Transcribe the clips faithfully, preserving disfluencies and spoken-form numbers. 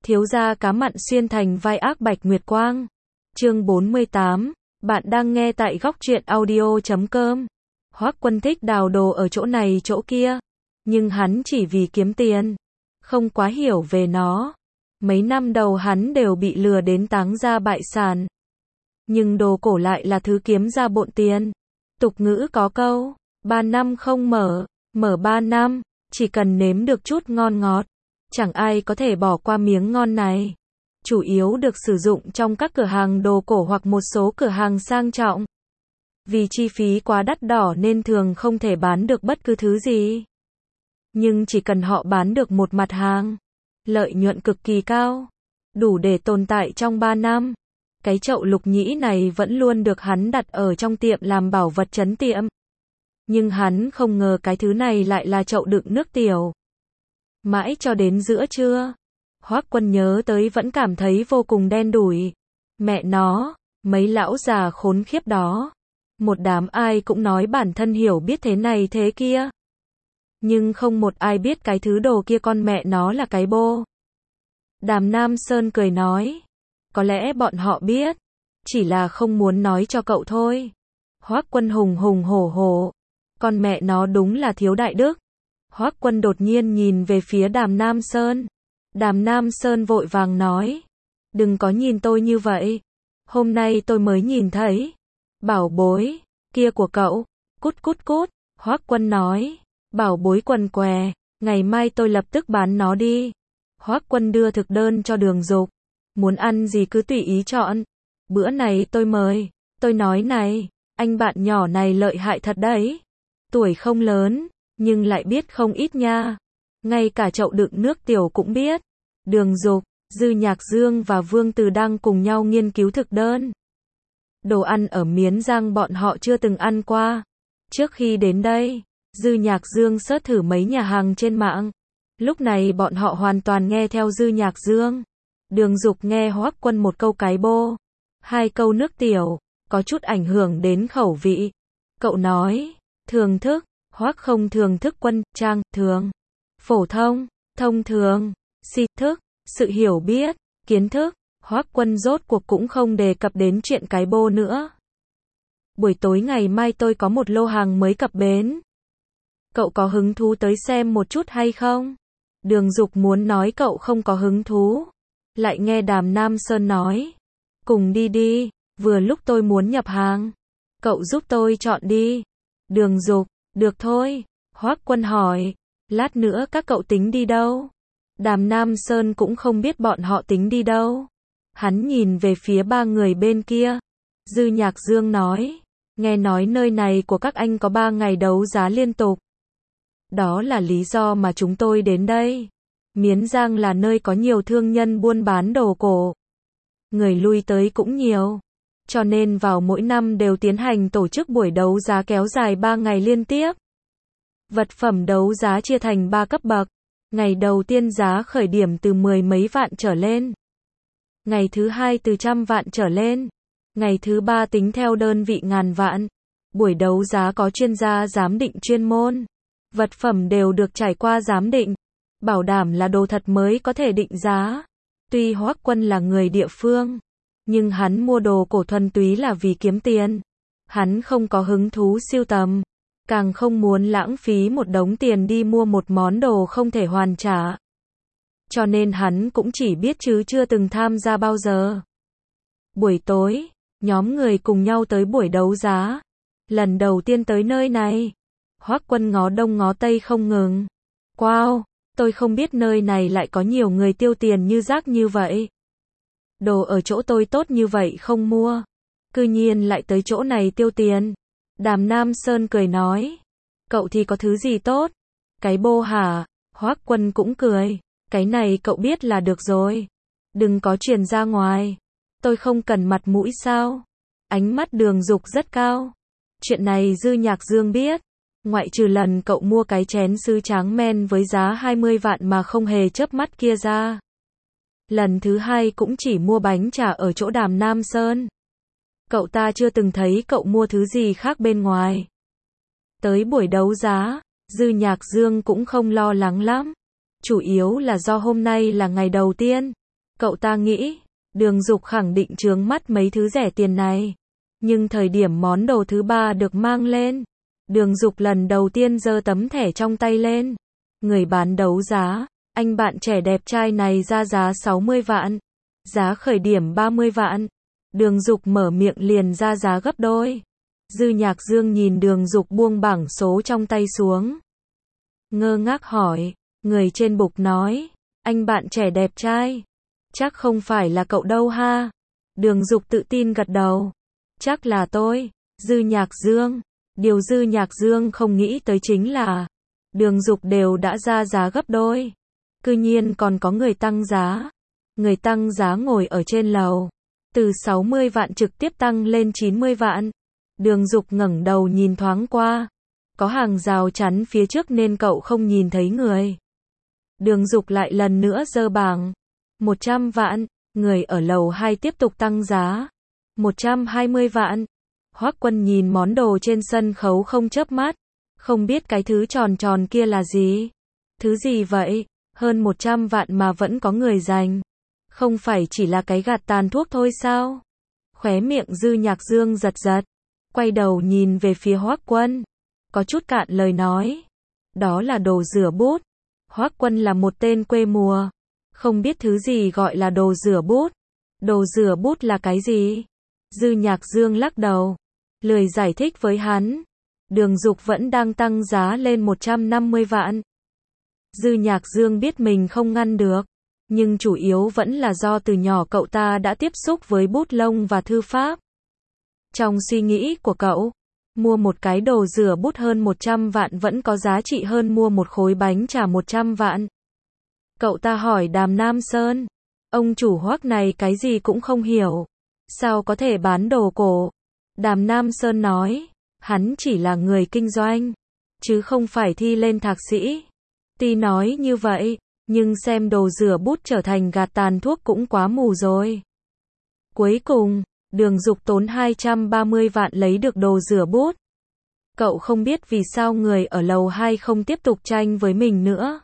Thiếu gia cá mặn xuyên thành vai ác Bạch Nguyệt Quang. Chương bốn mươi tám, bạn đang nghe tại góc truyện audio chấm com. Hoắc Quân thích đào đồ ở chỗ này chỗ kia, nhưng hắn chỉ vì kiếm tiền, không quá hiểu về nó. Mấy năm đầu hắn đều bị lừa đến táng ra bại sản. Nhưng đồ cổ lại là thứ kiếm ra bộn tiền. Tục ngữ có câu, ba năm không mở, mở ba năm, chỉ cần nếm được chút ngon ngọt, chẳng ai có thể bỏ qua miếng ngon này. Chủ yếu được sử dụng trong các cửa hàng đồ cổ hoặc một số cửa hàng sang trọng. Vì chi phí quá đắt đỏ nên thường không thể bán được bất cứ thứ gì. Nhưng chỉ cần họ bán được một mặt hàng, lợi nhuận cực kỳ cao, đủ để tồn tại trong ba năm. Cái chậu lục nhĩ này vẫn luôn được hắn đặt ở trong tiệm làm bảo vật trấn tiệm. Nhưng hắn không ngờ cái thứ này lại là chậu đựng nước tiểu. Mãi cho đến giữa trưa, Hoắc Quân nhớ tới vẫn cảm thấy vô cùng đen đủi. Mẹ nó, mấy lão già khốn khiếp đó. Một đám ai cũng nói bản thân hiểu biết thế này thế kia. Nhưng không một ai biết cái thứ đồ kia con mẹ nó là cái bô. Đàm Nam Sơn cười nói. Có lẽ bọn họ biết, chỉ là không muốn nói cho cậu thôi. Hoắc Quân hùng hùng hổ hổ. Con mẹ nó đúng là thiếu đại đức. Hoắc Quân đột nhiên nhìn về phía Đàm Nam Sơn. Đàm Nam Sơn vội vàng nói. Đừng có nhìn tôi như vậy. Hôm nay tôi mới nhìn thấy. Bảo bối, kia của cậu. Cút cút cút. Hoắc Quân nói. Bảo bối quần què. Ngày mai tôi lập tức bán nó đi. Hoắc Quân đưa thực đơn cho Đường Dục. Muốn ăn gì cứ tùy ý chọn. Bữa này tôi mời. Tôi nói này, anh bạn nhỏ này lợi hại thật đấy. Tuổi không lớn, nhưng lại biết không ít nha. Ngay cả chậu đựng nước tiểu cũng biết. Đường Dục, Dư Nhạc Dương và Vương Từ đang cùng nhau nghiên cứu thực đơn. Đồ ăn ở Miến Giang bọn họ chưa từng ăn qua. Trước khi đến đây, Dư Nhạc Dương search thử mấy nhà hàng trên mạng. Lúc này bọn họ hoàn toàn nghe theo Dư Nhạc Dương. Đường Dục nghe Hoắc Quân một câu cái bô, hai câu nước tiểu, có chút ảnh hưởng đến khẩu vị. Cậu nói, thường thức, Hoắc không thường thức Quân, trang, thường, phổ thông, thông thường, si thức, sự hiểu biết, kiến thức. Hoắc Quân rốt cuộc cũng không đề cập đến chuyện cái bô nữa. Buổi tối ngày mai tôi có một lô hàng mới cập bến. Cậu có hứng thú tới xem một chút hay không? Đường Dục muốn nói cậu không có hứng thú. Lại nghe Đàm Nam Sơn nói. Cùng đi đi, vừa lúc tôi muốn nhập hàng. Cậu giúp tôi chọn đi. Đường Dục, được thôi. Hoắc Quân hỏi. Lát nữa các cậu tính đi đâu? Đàm Nam Sơn cũng không biết bọn họ tính đi đâu. Hắn nhìn về phía ba người bên kia. Dư Nhạc Dương nói. Nghe nói nơi này của các anh có ba ngày đấu giá liên tục. Đó là lý do mà chúng tôi đến đây. Miến Giang là nơi có nhiều thương nhân buôn bán đồ cổ. Người lui tới cũng nhiều. Cho nên vào mỗi năm đều tiến hành tổ chức buổi đấu giá kéo dài ba ngày liên tiếp. Vật phẩm đấu giá chia thành ba cấp bậc. Ngày đầu tiên giá khởi điểm từ mười mấy vạn trở lên. Ngày thứ hai từ trăm vạn trở lên. Ngày thứ ba tính theo đơn vị ngàn vạn. Buổi đấu giá có chuyên gia giám định chuyên môn. Vật phẩm đều được trải qua giám định. Bảo đảm là đồ thật mới có thể định giá. Tuy Hoắc Quân là người địa phương, nhưng hắn mua đồ cổ thuần túy là vì kiếm tiền. Hắn không có hứng thú sưu tầm, càng không muốn lãng phí một đống tiền đi mua một món đồ không thể hoàn trả. Cho nên hắn cũng chỉ biết chứ chưa từng tham gia bao giờ. Buổi tối, nhóm người cùng nhau tới buổi đấu giá. Lần đầu tiên tới nơi này, Hoắc Quân ngó đông ngó tây không ngừng. Wow! Tôi không biết nơi này lại có nhiều người tiêu tiền như rác như vậy. Đồ ở chỗ tôi tốt như vậy không mua. Cư nhiên lại tới chỗ này tiêu tiền. Đàm Nam Sơn cười nói. Cậu thì có thứ gì tốt? Cái bô hả? Hoắc Quân cũng cười. Cái này cậu biết là được rồi. Đừng có truyền ra ngoài. Tôi không cần mặt mũi sao? Ánh mắt Đường Dục rất cao. Chuyện này Dư Nhạc Dương biết. Ngoại trừ lần cậu mua cái chén sứ tráng men với giá hai mươi vạn mà không hề chớp mắt kia ra. Lần thứ hai cũng chỉ mua bánh trà ở chỗ Đàm Nam Sơn. Cậu ta chưa từng thấy cậu mua thứ gì khác bên ngoài. Tới buổi đấu giá, Dư Nhạc Dương cũng không lo lắng lắm. Chủ yếu là do hôm nay là ngày đầu tiên. Cậu ta nghĩ, Đường Dục khẳng định chướng mắt mấy thứ rẻ tiền này. Nhưng thời điểm món đồ thứ ba được mang lên, Đường Dục lần đầu tiên giơ tấm thẻ trong tay lên. Người bán đấu giá, anh bạn trẻ đẹp trai này ra giá sáu mươi vạn. Giá khởi điểm ba mươi vạn. Đường Dục mở miệng liền ra giá gấp đôi. Dư Nhạc Dương nhìn Đường Dục buông bảng số trong tay xuống. Ngơ ngác hỏi, người trên bục nói, anh bạn trẻ đẹp trai. Chắc không phải là cậu đâu ha. Đường Dục tự tin gật đầu. Chắc là tôi, Dư Nhạc Dương. Điều Dư Nhạc Dương không nghĩ tới chính là, Đường Dục đều đã ra giá gấp đôi. Cư nhiên còn có người tăng giá. Người tăng giá ngồi ở trên lầu. Từ sáu mươi vạn trực tiếp tăng lên chín mươi vạn. Đường Dục ngẩng đầu nhìn thoáng qua. Có hàng rào chắn phía trước nên cậu không nhìn thấy người. Đường Dục lại lần nữa giơ bảng. một trăm vạn. Người ở lầu hai tiếp tục tăng giá. một trăm hai mươi vạn. Hoắc Quân nhìn món đồ trên sân khấu không chớp mắt. Không biết cái thứ tròn tròn kia là gì. Thứ gì vậy? Hơn một trăm vạn mà vẫn có người giành. Không phải chỉ là cái gạt tàn thuốc thôi sao? Khóe miệng Dư Nhạc Dương giật giật. Quay đầu nhìn về phía Hoắc Quân. Có chút cạn lời nói. Đó là đồ rửa bút. Hoắc Quân là một tên quê mùa. Không biết thứ gì gọi là đồ rửa bút. Đồ rửa bút là cái gì? Dư Nhạc Dương lắc đầu. Lười giải thích với hắn. Đường Dục vẫn đang tăng giá lên một trăm năm mươi vạn. Dư Nhạc Dương biết mình không ngăn được. Nhưng chủ yếu vẫn là do từ nhỏ cậu ta đã tiếp xúc với bút lông và thư pháp. Trong suy nghĩ của cậu, mua một cái đồ rửa bút hơn một trăm vạn vẫn có giá trị hơn mua một khối bánh trả một trăm vạn. Cậu ta hỏi Đàm Nam Sơn, ông chủ Hoắc này cái gì cũng không hiểu. Sao có thể bán đồ cổ? Đàm Nam Sơn nói, hắn chỉ là người kinh doanh, chứ không phải thi lên thạc sĩ. Tuy nói như vậy, nhưng xem đồ rửa bút trở thành gạt tàn thuốc cũng quá mù rồi. Cuối cùng, Đường Dục tốn hai trăm ba mươi vạn lấy được đồ rửa bút. Cậu không biết vì sao người ở lầu hai không tiếp tục tranh với mình nữa.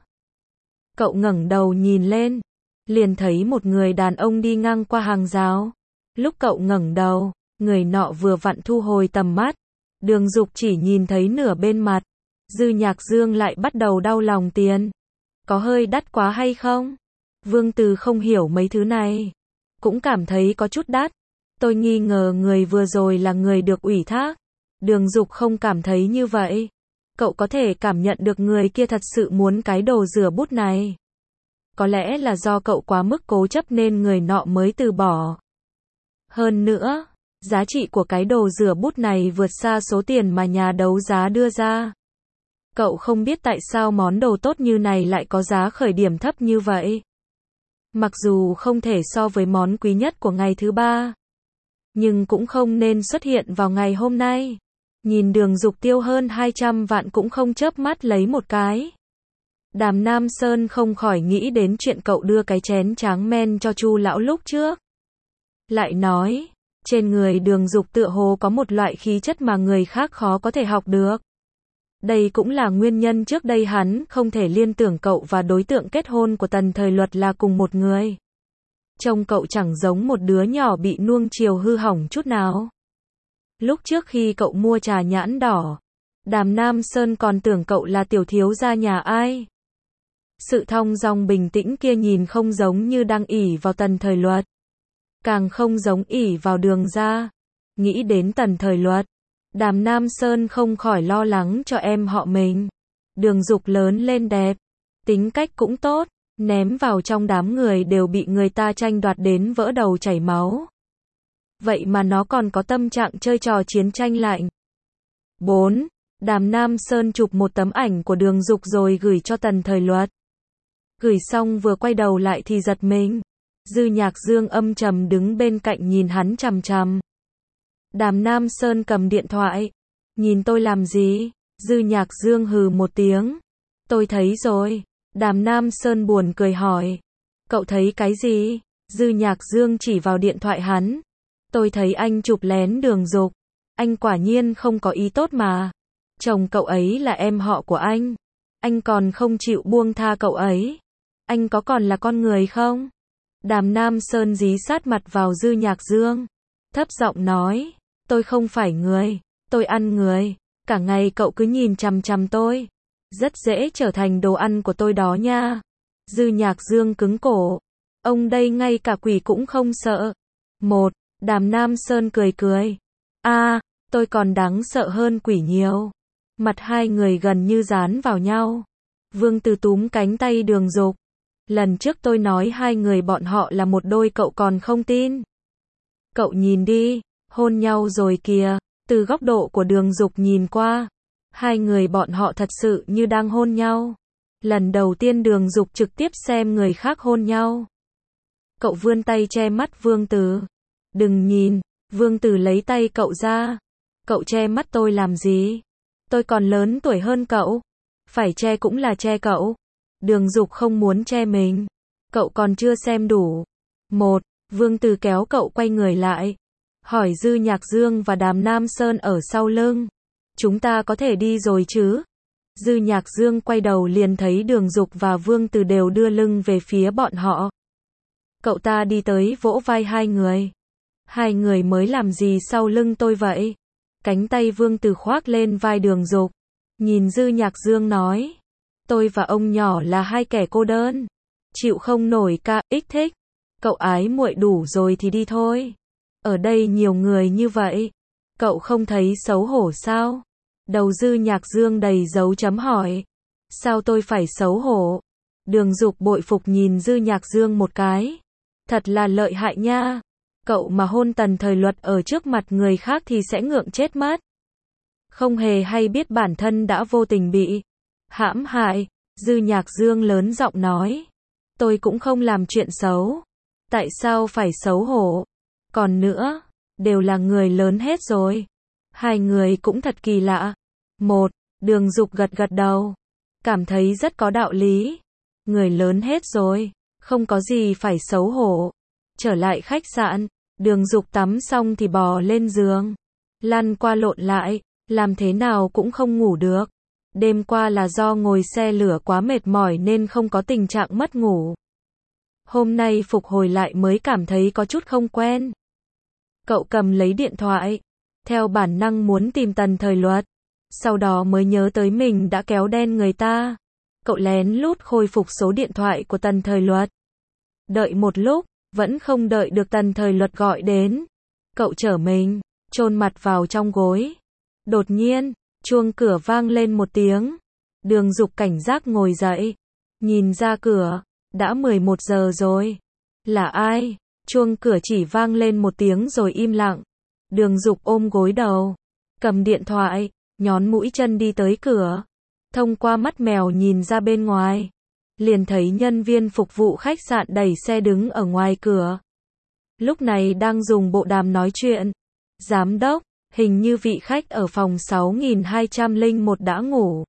Cậu ngẩng đầu nhìn lên, liền thấy một người đàn ông đi ngang qua hàng rào. Lúc cậu ngẩng đầu, người nọ vừa vặn thu hồi tầm mắt. Đường Dục chỉ nhìn thấy nửa bên mặt. Dư Nhạc Dương lại bắt đầu đau lòng tiền. Có hơi đắt quá hay không? Vương Từ không hiểu mấy thứ này. Cũng cảm thấy có chút đắt. Tôi nghi ngờ người vừa rồi là người được ủy thác. Đường Dục không cảm thấy như vậy. Cậu có thể cảm nhận được người kia thật sự muốn cái đồ rửa bút này. Có lẽ là do cậu quá mức cố chấp nên người nọ mới từ bỏ. Hơn nữa, giá trị của cái đồ rửa bút này vượt xa số tiền mà nhà đấu giá đưa ra. Cậu không biết tại sao món đồ tốt như này lại có giá khởi điểm thấp như vậy. Mặc dù không thể so với món quý nhất của ngày thứ ba, nhưng cũng không nên xuất hiện vào ngày hôm nay. Nhìn Đường Dục tiêu hơn hai trăm vạn cũng không chớp mắt lấy một cái. Đàm Nam Sơn không khỏi nghĩ đến chuyện cậu đưa cái chén tráng men cho Chu lão lúc trước. Lại nói, trên người Đường Dục tựa hồ có một loại khí chất mà người khác khó có thể học được. Đây cũng là nguyên nhân trước đây hắn không thể liên tưởng cậu và đối tượng kết hôn của Tần Thời Luật là cùng một người. Trông cậu chẳng giống một đứa nhỏ bị nuông chiều hư hỏng chút nào. Lúc trước khi cậu mua trà nhãn đỏ, Đàm Nam Sơn còn tưởng cậu là tiểu thiếu gia nhà ai. Sự thong dong bình tĩnh kia nhìn không giống như đang ỷ vào Tần Thời Luật, càng không giống ỷ vào Đường gia. Nghĩ đến Tần Thời Luật, Đàm Nam Sơn không khỏi lo lắng cho em họ mình. Đường Dục lớn lên đẹp, tính cách cũng tốt, ném vào trong đám người đều bị người ta tranh đoạt đến vỡ đầu chảy máu. Vậy mà nó còn có tâm trạng chơi trò chiến tranh lạnh. bốn. Đàm Nam Sơn chụp một tấm ảnh của Đường Dục rồi gửi cho Tần Thời Luật. Gửi xong vừa quay đầu lại thì giật mình. Dư Nhạc Dương âm trầm đứng bên cạnh nhìn hắn chằm chằm. Đàm Nam Sơn cầm điện thoại. Nhìn tôi làm gì? Dư Nhạc Dương hừ một tiếng. Tôi thấy rồi. Đàm Nam Sơn buồn cười hỏi. Cậu thấy cái gì? Dư Nhạc Dương chỉ vào điện thoại hắn. Tôi thấy anh chụp lén Đường Dục. Anh quả nhiên không có ý tốt mà. Chồng cậu ấy là em họ của anh. Anh còn không chịu buông tha cậu ấy. Anh có còn là con người không? Đàm Nam Sơn dí sát mặt vào Dư Nhạc Dương. Thấp giọng nói, tôi không phải người, tôi ăn người. Cả ngày cậu cứ nhìn chằm chằm tôi. Rất dễ trở thành đồ ăn của tôi đó nha. Dư Nhạc Dương cứng cổ. Ông đây ngay cả quỷ cũng không sợ. Một, Đàm Nam Sơn cười cười. A, à, tôi còn đáng sợ hơn quỷ nhiều. Mặt hai người gần như dán vào nhau. Vương Từ túm cánh tay Đường Dục. Lần trước tôi nói hai người bọn họ là một đôi cậu còn không tin. Cậu nhìn đi, hôn nhau rồi kìa. Từ góc độ của Đường Dục nhìn qua, hai người bọn họ thật sự như đang hôn nhau. Lần đầu tiên Đường Dục trực tiếp xem người khác hôn nhau. Cậu vươn tay che mắt Vương Từ. Đừng nhìn, Vương Từ lấy tay cậu ra. Cậu che mắt tôi làm gì? Tôi còn lớn tuổi hơn cậu. Phải che cũng là che cậu. Đường Dục không muốn che mình. Cậu còn chưa xem đủ. Một, Vương Từ kéo cậu quay người lại. Hỏi Dư Nhạc Dương và Đàm Nam Sơn ở sau lưng. Chúng ta có thể đi rồi chứ? Dư Nhạc Dương quay đầu liền thấy Đường Dục và Vương Từ đều đưa lưng về phía bọn họ. Cậu ta đi tới vỗ vai hai người. Hai người mới làm gì sau lưng tôi vậy? Cánh tay Vương Từ khoác lên vai Đường Dục. Nhìn Dư Nhạc Dương nói. Tôi và ông nhỏ là hai kẻ cô đơn. Chịu không nổi ca ích thích. Cậu ái muội đủ rồi thì đi thôi. Ở đây nhiều người như vậy. Cậu không thấy xấu hổ sao? Đầu Dư Nhạc Dương đầy dấu chấm hỏi. Sao tôi phải xấu hổ? Đường Dục bội phục nhìn Dư Nhạc Dương một cái. Thật là lợi hại nha. Cậu mà hôn Tần Thời Luật ở trước mặt người khác thì sẽ ngượng chết mất. Không hề hay biết bản thân đã vô tình bị hãm hại. Dư Nhạc Dương lớn giọng nói. Tôi cũng không làm chuyện xấu. Tại sao phải xấu hổ? Còn nữa, đều là người lớn hết rồi. Hai người cũng thật kỳ lạ. Một, Đường Dục gật gật đầu. Cảm thấy rất có đạo lý. Người lớn hết rồi, không có gì phải xấu hổ. Trở lại khách sạn, Đường Dục tắm xong thì bò lên giường. Lăn qua lộn lại, làm thế nào cũng không ngủ được. Đêm qua là do ngồi xe lửa quá mệt mỏi nên không có tình trạng mất ngủ. Hôm nay phục hồi lại mới cảm thấy có chút không quen. Cậu cầm lấy điện thoại, theo bản năng muốn tìm Tần Thời Luật. Sau đó mới nhớ tới mình đã kéo đen người ta. Cậu lén lút khôi phục số điện thoại của Tần Thời Luật. Đợi một lúc, vẫn không đợi được Tần Thời Luật gọi đến. Cậu trở mình, chôn mặt vào trong gối. Đột nhiên, chuông cửa vang lên một tiếng. Đường Dục cảnh giác ngồi dậy. Nhìn ra cửa, đã mười một giờ rồi. Là ai? Chuông cửa chỉ vang lên một tiếng rồi im lặng. Đường Dục ôm gối đầu, cầm điện thoại, nhón mũi chân đi tới cửa. Thông qua mắt mèo nhìn ra bên ngoài. Liền thấy nhân viên phục vụ khách sạn đẩy xe đứng ở ngoài cửa. Lúc này đang dùng bộ đàm nói chuyện. Giám đốc, hình như vị khách ở phòng sáu nghìn hai trăm lẻ một đã ngủ.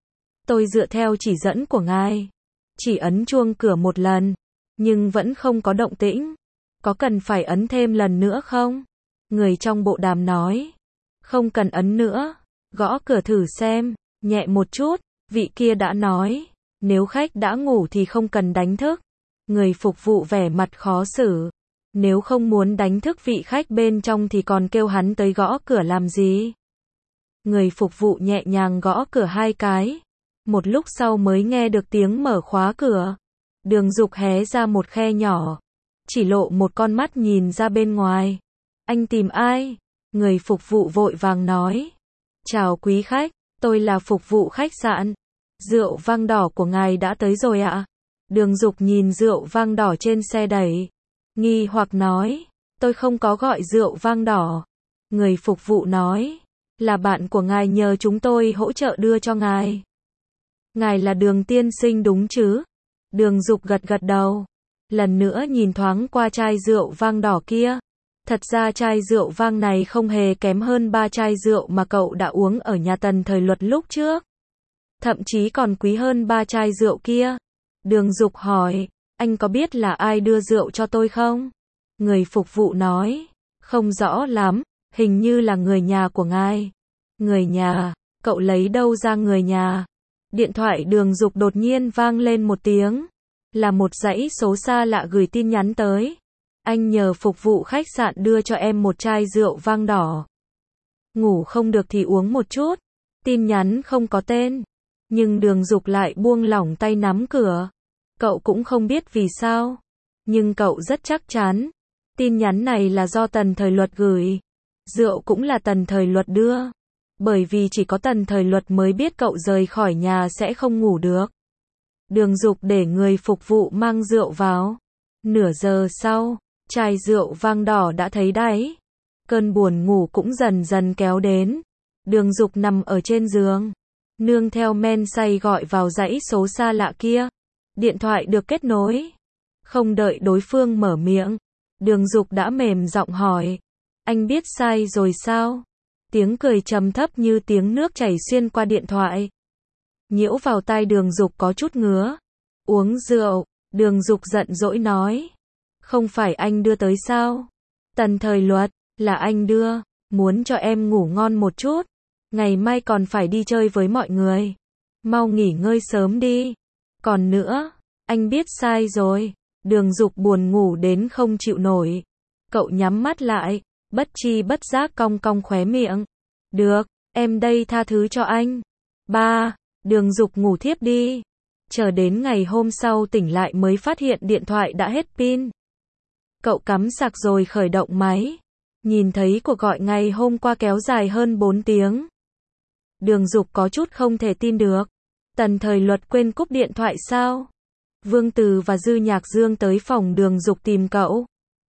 Tôi dựa theo chỉ dẫn của ngài. Chỉ ấn chuông cửa một lần, nhưng vẫn không có động tĩnh. Có cần phải ấn thêm lần nữa không? Người trong bộ đàm nói. Không cần ấn nữa. Gõ cửa thử xem. Nhẹ một chút. Vị kia đã nói. Nếu khách đã ngủ thì không cần đánh thức. Người phục vụ vẻ mặt khó xử. Nếu không muốn đánh thức vị khách bên trong thì còn kêu hắn tới gõ cửa làm gì? Người phục vụ nhẹ nhàng gõ cửa hai cái. Một lúc sau mới nghe được tiếng mở khóa cửa. Đường Dục hé ra một khe nhỏ. Chỉ lộ một con mắt nhìn ra bên ngoài. Anh tìm ai? Người phục vụ vội vàng nói. Chào quý khách, tôi là phục vụ khách sạn. Rượu vang đỏ của ngài đã tới rồi ạ. Đường Dục nhìn rượu vang đỏ trên xe đẩy. Nghi hoặc nói. Tôi không có gọi rượu vang đỏ. Người phục vụ nói. Là bạn của ngài nhờ chúng tôi hỗ trợ đưa cho ngài. Ngài là Đường tiên sinh đúng chứ? Đường Dục gật gật đầu. Lần nữa nhìn thoáng qua chai rượu vang đỏ kia. Thật ra chai rượu vang này không hề kém hơn ba chai rượu mà cậu đã uống ở nhà Tần Thời Luật lúc trước. Thậm chí còn quý hơn ba chai rượu kia. Đường Dục hỏi, anh có biết là ai đưa rượu cho tôi không? Người phục vụ nói, không rõ lắm, hình như là người nhà của ngài. Người nhà, cậu lấy đâu ra người nhà? Điện thoại Đường Dục đột nhiên vang lên một tiếng. là một dãy số xa lạ gửi tin nhắn tới. Anh nhờ phục vụ khách sạn đưa cho em một chai rượu vang đỏ. Ngủ không được thì uống một chút. Tin nhắn không có tên. Nhưng Đường Dục lại buông lỏng tay nắm cửa. Cậu cũng không biết vì sao. Nhưng cậu rất chắc chắn. Tin nhắn này là do Tần Thời Luật gửi. Rượu cũng là Tần Thời Luật đưa. Bởi vì chỉ có Tần Thời Luật mới biết cậu rời khỏi nhà sẽ không ngủ được. Đường Dục để người phục vụ mang rượu vào. Nửa giờ sau, chai rượu vang đỏ đã thấy đáy. Cơn buồn ngủ cũng dần dần kéo đến. Đường Dục nằm ở trên giường. Nương theo men say gọi vào dãy số xa lạ kia. Điện thoại được kết nối. Không đợi đối phương mở miệng. Đường Dục đã mềm giọng hỏi. Anh biết sai rồi sao? Tiếng cười trầm thấp như tiếng nước chảy xuyên qua điện thoại. Nhiễu vào tai Đường Dục có chút ngứa. Uống rượu, Đường Dục giận dỗi nói. Không phải anh đưa tới sao? Tần Thời Luật, là anh đưa, muốn cho em ngủ ngon một chút. Ngày mai còn phải đi chơi với mọi người. Mau nghỉ ngơi sớm đi. Còn nữa, anh biết sai rồi. Đường Dục buồn ngủ đến không chịu nổi. Cậu nhắm mắt lại, bất chi bất giác cong cong khóe miệng. Được, em đây tha thứ cho anh. Ba, Đường Dục ngủ thiếp đi. Chờ đến ngày hôm sau tỉnh lại mới phát hiện điện thoại đã hết pin. Cậu cắm sạc rồi khởi động máy. Nhìn thấy cuộc gọi ngày hôm qua kéo dài hơn bốn tiếng. Đường Dục có chút không thể tin được. Tần Thời Luật quên cúp điện thoại sao? Vương Từ và Dư Nhạc Dương tới phòng Đường Dục tìm cậu.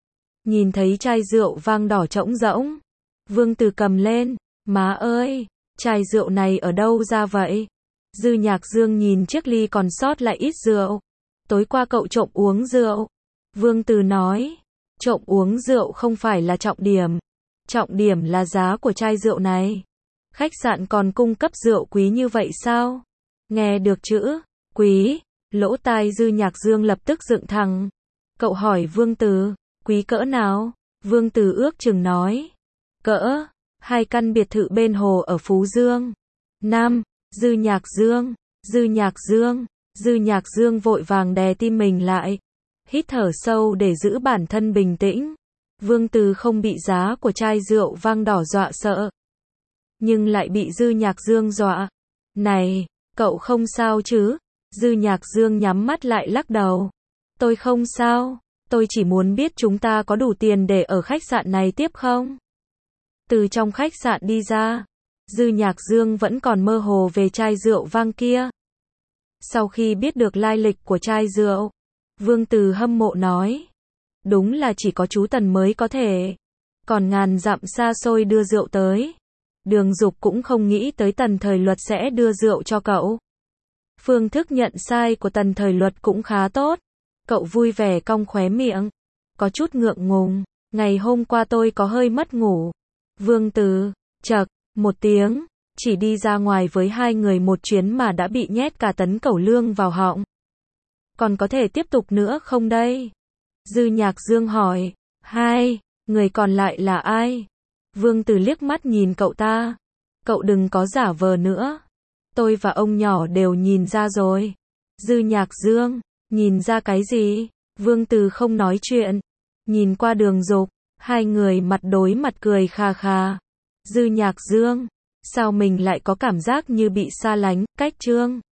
Nhìn thấy chai rượu vang đỏ trống rỗng. Vương Từ cầm lên. Má ơi, chai rượu này ở đâu ra vậy? Dư Nhạc Dương nhìn chiếc ly còn sót lại ít rượu. Tối qua cậu trộm uống rượu. Vương Từ nói. Trộm uống rượu không phải là trọng điểm. Trọng điểm là giá của chai rượu này. Khách sạn còn cung cấp rượu quý như vậy sao? Nghe được chữ quý, lỗ tai Dư Nhạc Dương lập tức dựng thẳng. Cậu hỏi Vương Từ, quý cỡ nào? Vương Từ ước chừng nói. Cỡ, hai căn biệt thự bên hồ ở Phú Dương. Nam, Dư Nhạc Dương, Dư Nhạc Dương, Dư Nhạc Dương vội vàng đè tim mình lại. Hít thở sâu để giữ bản thân bình tĩnh. Vương Từ không bị giá của chai rượu vang đỏ dọa sợ. Nhưng lại bị Dư Nhạc Dương dọa. Này, cậu không sao chứ? Dư Nhạc Dương nhắm mắt lại lắc đầu. Tôi không sao, tôi chỉ muốn biết chúng ta có đủ tiền để ở khách sạn này tiếp không? Từ trong khách sạn đi ra, Dư Nhạc Dương vẫn còn mơ hồ về chai rượu vang kia. Sau khi biết được lai lịch của chai rượu, Vương Từ hâm mộ nói. Đúng là chỉ có chú Tần mới có thể. Còn ngàn dặm xa xôi đưa rượu tới. Đường Dục cũng không nghĩ tới Tần Thời Luật sẽ đưa rượu cho cậu. Phương thức nhận sai của Tần Thời Luật cũng khá tốt. Cậu vui vẻ cong khóe miệng. Có chút ngượng ngùng. Ngày hôm qua tôi có hơi mất ngủ. Vương Từ, chậc, một tiếng. Chỉ đi ra ngoài với hai người một chuyến mà đã bị nhét cả tấn cẩu lương vào họng. Còn có thể tiếp tục nữa không đây? Dư Nhạc Dương hỏi. Hai, người còn lại là ai? Vương Từ liếc mắt nhìn cậu ta. Cậu đừng có giả vờ nữa. Tôi và ông nhỏ đều nhìn ra rồi. Dư Nhạc Dương, nhìn ra cái gì? Vương Từ không nói chuyện. Nhìn qua Đường Dục, hai người mặt đối mặt cười kha kha. Dư Nhạc Dương, sao mình lại có cảm giác như bị xa lánh, cách Trương